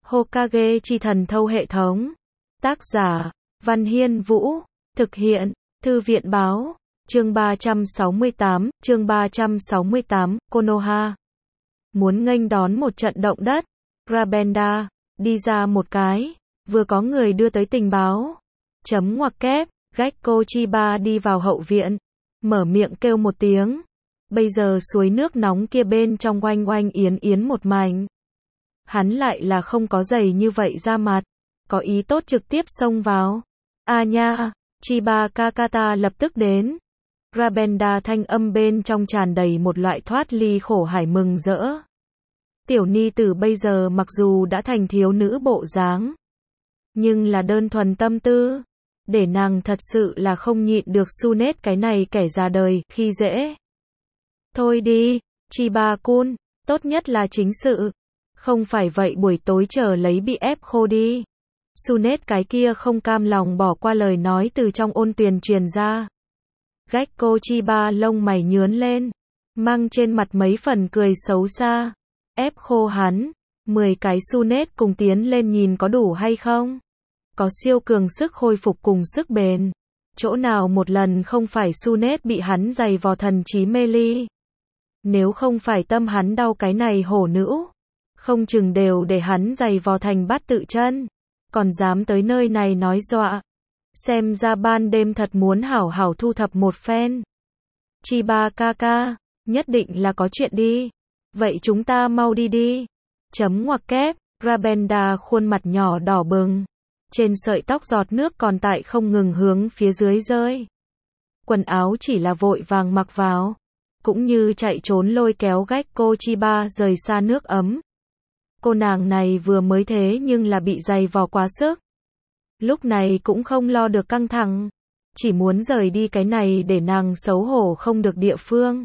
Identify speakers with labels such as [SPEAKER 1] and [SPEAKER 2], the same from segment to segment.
[SPEAKER 1] Hokage chi thần thâu hệ thống. Tác giả, Văn Hiên Vũ. Thực hiện, Thư viện Báo. Chương 368, Konoha. Muốn nghênh đón một trận động đất. Rabenda, đi ra một cái. Vừa có người đưa tới tình báo. Chấm ngoặc kép, Gekko Chiba đi vào hậu viện. Mở miệng kêu một tiếng. Bây giờ suối nước nóng kia bên trong oanh oanh yến yến một mảnh. Hắn lại là không có giày như vậy ra mặt. Có ý tốt trực tiếp xông vào. À nha, Chiba Kakata lập tức đến. Rabenda thanh âm bên trong tràn đầy một loại thoát ly khổ hải mừng rỡ. Tiểu ni tử bây giờ mặc dù đã thành thiếu nữ bộ dáng, nhưng là đơn thuần tâm tư. Để nàng thật sự là không nhịn được Sunet cái này kẻ già đời, khi dễ. Thôi đi, Chiba-kun, tốt nhất là chính sự. Không phải vậy buổi tối chờ lấy bị ép khô đi. Sunet cái kia không cam lòng bỏ qua lời nói từ trong ôn tuyền truyền ra. Gekko Chiba lông mày nhướn lên, mang trên mặt mấy phần cười xấu xa. Ép khô hắn, 10 cái Sunet cùng tiến lên nhìn có đủ hay không? Có siêu cường sức hồi phục cùng sức bền. Chỗ nào một lần không phải Sunet bị hắn giày vò thần trí mê ly. Nếu không phải tâm hắn đau cái này hổ nữ, không chừng đều để hắn giày vò thành bát tự chân. Còn dám tới nơi này nói dọa. Xem ra ban đêm thật muốn hảo hảo thu thập một phen. Chiba Kaka, nhất định là có chuyện đi. Vậy chúng ta mau đi đi. Chấm ngoặc kép, Rabenda khuôn mặt nhỏ đỏ bừng. Trên sợi tóc giọt nước còn tại không ngừng hướng phía dưới rơi. Quần áo chỉ là vội vàng mặc vào. Cũng như chạy trốn lôi kéo Gekko Chiba rời xa nước ấm. Cô nàng này vừa mới thế nhưng là bị giày vò quá sức. Lúc này cũng không lo được căng thẳng. Chỉ muốn rời đi cái này để nàng xấu hổ không được địa phương.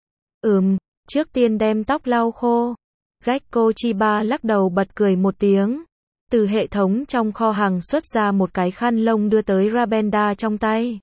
[SPEAKER 1] Trước tiên đem tóc lau khô. Gekko Chiba lắc đầu bật cười một tiếng. Từ hệ thống trong kho hàng xuất ra một cái khăn lông đưa tới Rabenda trong tay.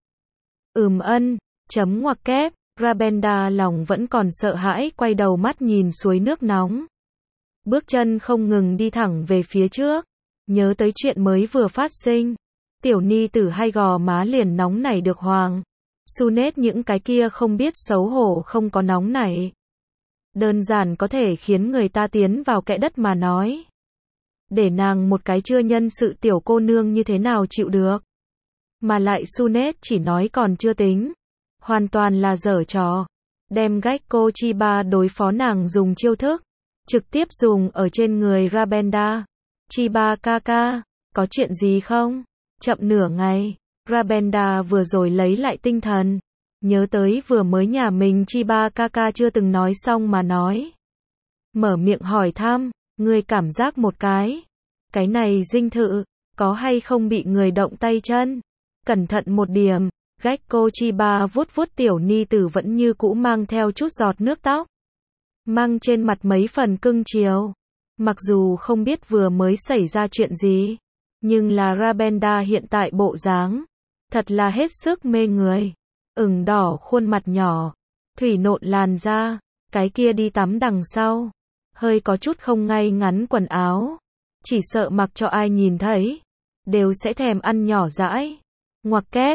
[SPEAKER 1] Chấm ngoặc kép, Rabenda lòng vẫn còn sợ hãi quay đầu mắt nhìn suối nước nóng. Bước chân không ngừng đi thẳng về phía trước. Nhớ tới chuyện mới vừa phát sinh. Tiểu ni tử hay gò má liền nóng nảy được hoàng. Sunet những cái kia không biết xấu hổ không có nóng nảy. Đơn giản có thể khiến người ta tiến vào kẽ đất mà nói. Để nàng một cái chưa nhân sự tiểu cô nương như thế nào chịu được. Mà lại Sunet chỉ nói còn chưa tính. Hoàn toàn là giở trò. Đem Gekko Chiba đối phó nàng dùng chiêu thức. Trực tiếp dùng ở trên người Rabenda. Chiba Kaka, có chuyện gì không? Chậm nửa ngày. Rabenda vừa rồi lấy lại tinh thần. Nhớ tới vừa mới nhà mình Chiba Kaka chưa từng nói xong mà nói. Mở miệng hỏi thăm, người cảm giác một cái. Cái này dinh thự, có hay không bị người động tay chân? Cẩn thận một điểm. Gekko Chiba vuốt vuốt tiểu ni tử vẫn như cũ mang theo chút giọt nước tóc. Mang trên mặt mấy phần cưng chiều. Mặc dù không biết vừa mới xảy ra chuyện gì, nhưng là Rabenda hiện tại bộ dáng thật là hết sức mê người. Ửng đỏ khuôn mặt nhỏ, thủy nộn làn da, cái kia đi tắm đằng sau, hơi có chút không ngay ngắn quần áo, chỉ sợ mặc cho ai nhìn thấy đều sẽ thèm ăn nhỏ dãi. Ngoặc kép,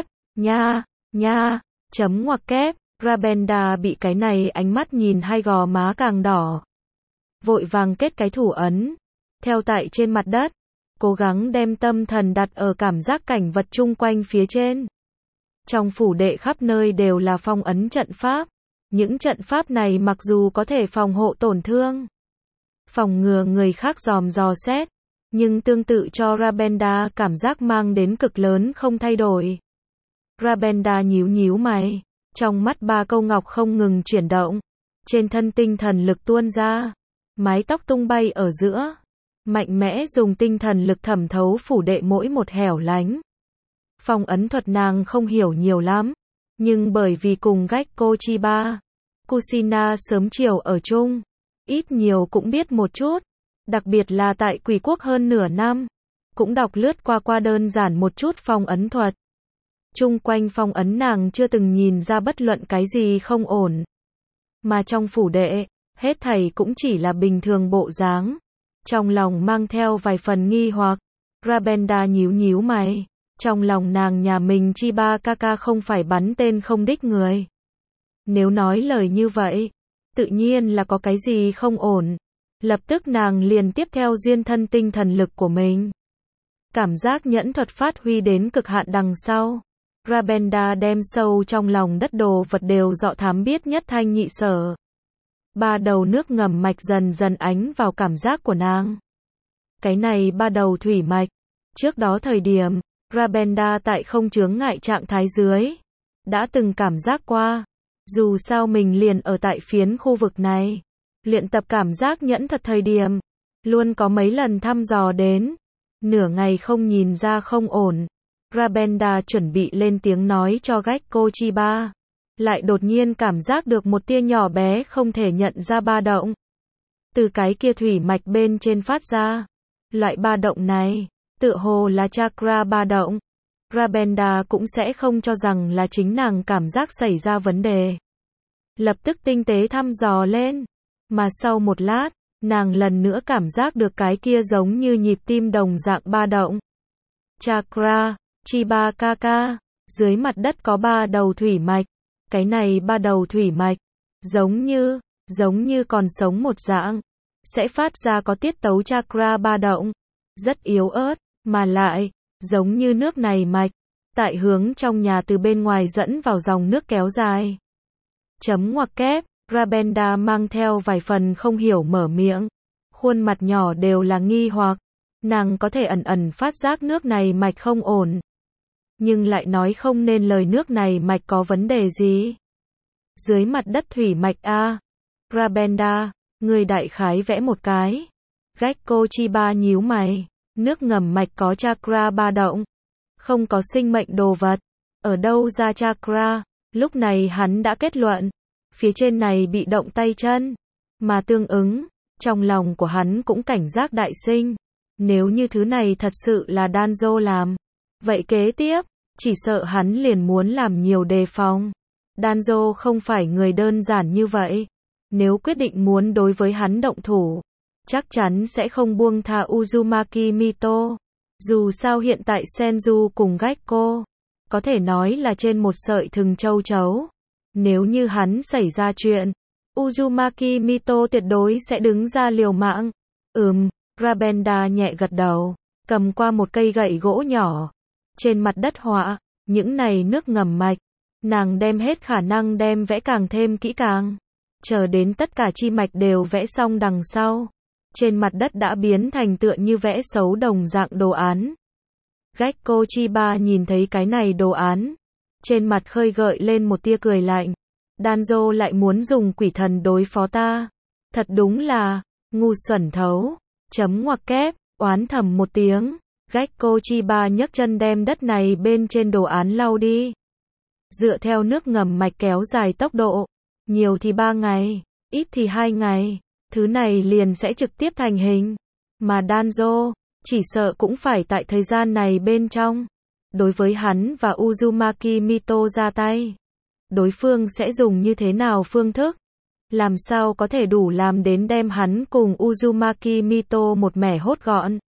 [SPEAKER 1] nha, chấm ngoặc kép, Rabenda bị cái này ánh mắt nhìn hai gò má càng đỏ. Vội vàng kết cái thủ ấn, theo tại trên mặt đất, cố gắng đem tâm thần đặt ở cảm giác cảnh vật chung quanh phía trên. Trong phủ đệ khắp nơi đều là phong ấn trận pháp. Những trận pháp này mặc dù có thể phòng hộ tổn thương, phòng ngừa người khác dòm dò xét, nhưng tương tự cho Rabenda cảm giác mang đến cực lớn không thay đổi. Rabenda nhíu mày, trong mắt ba câu ngọc không ngừng chuyển động, trên thân tinh thần lực tuôn ra, mái tóc tung bay ở giữa, mạnh mẽ dùng tinh thần lực thẩm thấu phủ đệ mỗi một hẻo lánh. Phong ấn thuật nàng không hiểu nhiều lắm, nhưng bởi vì cùng Gekko Chiba, Kushina sớm chiều ở chung, ít nhiều cũng biết một chút, đặc biệt là tại Quỷ Quốc hơn nửa năm, cũng đọc lướt qua đơn giản một chút phong ấn thuật. Chung quanh phong ấn nàng chưa từng nhìn ra bất luận cái gì không ổn. Mà trong phủ đệ, hết thảy cũng chỉ là bình thường bộ dáng. trong lòng mang theo vài phần nghi hoặc. Rabenda nhíu nhíu mày, trong lòng nàng nhà mình Chiba Kaka không phải bắn tên không đích người. Nếu nói lời như vậy, tự nhiên là có cái gì không ổn. Lập tức nàng liền tiếp theo duyên thân tinh thần lực của mình. Cảm giác nhẫn thuật phát huy đến cực hạn đằng sau. Rabenda đem sâu trong lòng đất đồ vật đều dọ thám biết nhất thanh nhị sở. Ba đầu nước ngầm mạch dần dần ánh vào cảm giác của nàng. Cái này ba đầu thủy mạch. Trước đó thời điểm, Rabenda tại không chướng ngại trạng thái dưới. Đã từng cảm giác qua. Dù sao mình liền ở tại phiến khu vực này. Luyện tập cảm giác nhẫn thuật thời điểm. Luôn có mấy lần thăm dò đến. Nửa ngày không nhìn ra không ổn. Rabenda chuẩn bị lên tiếng nói cho Gekko Chiba. Lại đột nhiên cảm giác được một tia nhỏ bé không thể nhận ra ba động. Từ cái kia thủy mạch bên trên phát ra. Loại ba động này, tựa hồ là chakra ba động. Rabenda cũng sẽ không cho rằng là chính nàng cảm giác xảy ra vấn đề. Lập tức tinh tế thăm dò lên. Mà sau một lát, nàng lần nữa cảm giác được cái kia giống như nhịp tim đồng dạng ba động. Chakra, Chiba Kaka, dưới mặt đất có ba đầu thủy mạch. Cái này ba đầu thủy mạch, giống như còn sống một dạng, sẽ phát ra có tiết tấu chakra ba động, rất yếu ớt, mà lại, giống như nước này mạch, tại hướng trong nhà từ bên ngoài dẫn vào dòng nước kéo dài. Chấm ngoặc kép, Rabenda mang theo vài phần không hiểu mở miệng, khuôn mặt nhỏ đều là nghi hoặc, nàng có thể ẩn ẩn phát giác nước này mạch không ổn. Nhưng lại nói không nên lời nước này mạch có vấn đề gì. Dưới mặt đất thủy mạch A. Rabenda, người đại khái vẽ một cái. Gekko Chiba nhíu mày. Nước ngầm mạch có chakra ba động. Không có sinh mệnh đồ vật. Ở đâu ra chakra? Lúc này hắn đã kết luận. Phía trên này bị động tay chân. Mà tương ứng, trong lòng của hắn cũng cảnh giác đại sinh. Nếu như thứ này thật sự là Danzo làm. Vậy kế tiếp, chỉ sợ hắn liền muốn làm nhiều đề phòng. Danzo không phải người đơn giản như vậy. Nếu quyết định muốn đối với hắn động thủ, chắc chắn sẽ không buông tha Uzumaki Mito. Dù sao hiện tại Senju cùng Gekko, có thể nói là trên một sợi thừng châu chấu. Nếu như hắn xảy ra chuyện, Uzumaki Mito tuyệt đối sẽ đứng ra liều mạng. Rabenda nhẹ gật đầu, cầm qua một cây gậy gỗ nhỏ. Trên mặt đất họa, những này nước ngầm mạch, nàng đem hết khả năng đem vẽ càng thêm kỹ càng. Chờ đến tất cả chi mạch đều vẽ xong đằng sau. Trên mặt đất đã biến thành tựa như vẽ xấu đồng dạng đồ án. Gekko Chiba nhìn thấy cái này đồ án. Trên mặt khơi gợi lên một tia cười lạnh. Danzo lại muốn dùng quỷ thần đối phó ta. Thật đúng là, ngu xuẩn thấu. Chấm ngoặc kép, oán thầm một tiếng. Gekko Chiba nhấc chân đem đất này bên trên đồ án lau đi. Dựa theo nước ngầm mạch kéo dài tốc độ, nhiều thì 3 ngày, ít thì 2 ngày, thứ này liền sẽ trực tiếp thành hình. Mà Danzo, chỉ sợ cũng phải tại thời gian này bên trong. Đối với hắn và Uzumaki Mito ra tay, đối phương sẽ dùng như thế nào phương thức? Làm sao có thể đủ làm đến đem hắn cùng Uzumaki Mito một mẻ hốt gọn?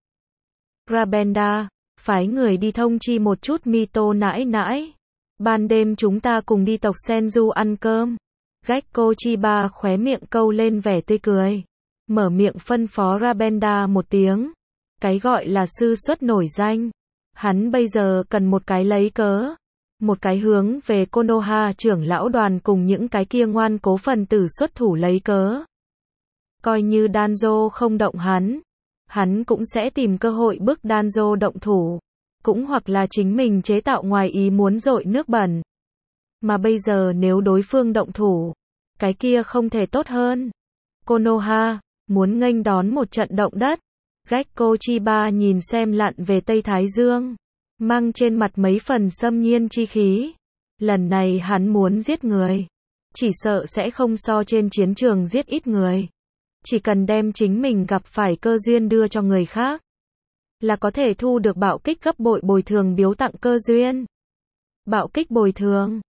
[SPEAKER 1] Rabenda, phái người đi thông chi một chút Mito nãi nãi. Ban đêm chúng ta cùng đi tộc Senju ăn cơm. Gekko Chiba khóe miệng câu lên vẻ tươi cười. Mở miệng phân phó Rabenda một tiếng. Cái gọi là sư xuất nổi danh. Hắn bây giờ cần một cái lấy cớ. Một cái hướng về Konoha trưởng lão đoàn cùng những cái kia ngoan cố phần tử xuất thủ lấy cớ. Coi như Danzo không động hắn cũng sẽ tìm cơ hội bức Danzo động thủ. Cũng hoặc là chính mình chế tạo ngoài ý muốn dội nước bẩn. Mà bây giờ nếu đối phương động thủ, cái kia không thể tốt hơn. Konoha, muốn nghênh đón một trận động đất. Gekko Chiba nhìn xem lặn về Tây Thái Dương, mang trên mặt mấy phần xâm nhiên chi khí. Lần này hắn muốn giết người. Chỉ sợ sẽ không so trên chiến trường giết ít người. Chỉ cần đem chính mình gặp phải cơ duyên đưa cho người khác, là có thể thu được bạo kích gấp bội bồi thường biếu tặng cơ duyên. Bạo kích bồi thường.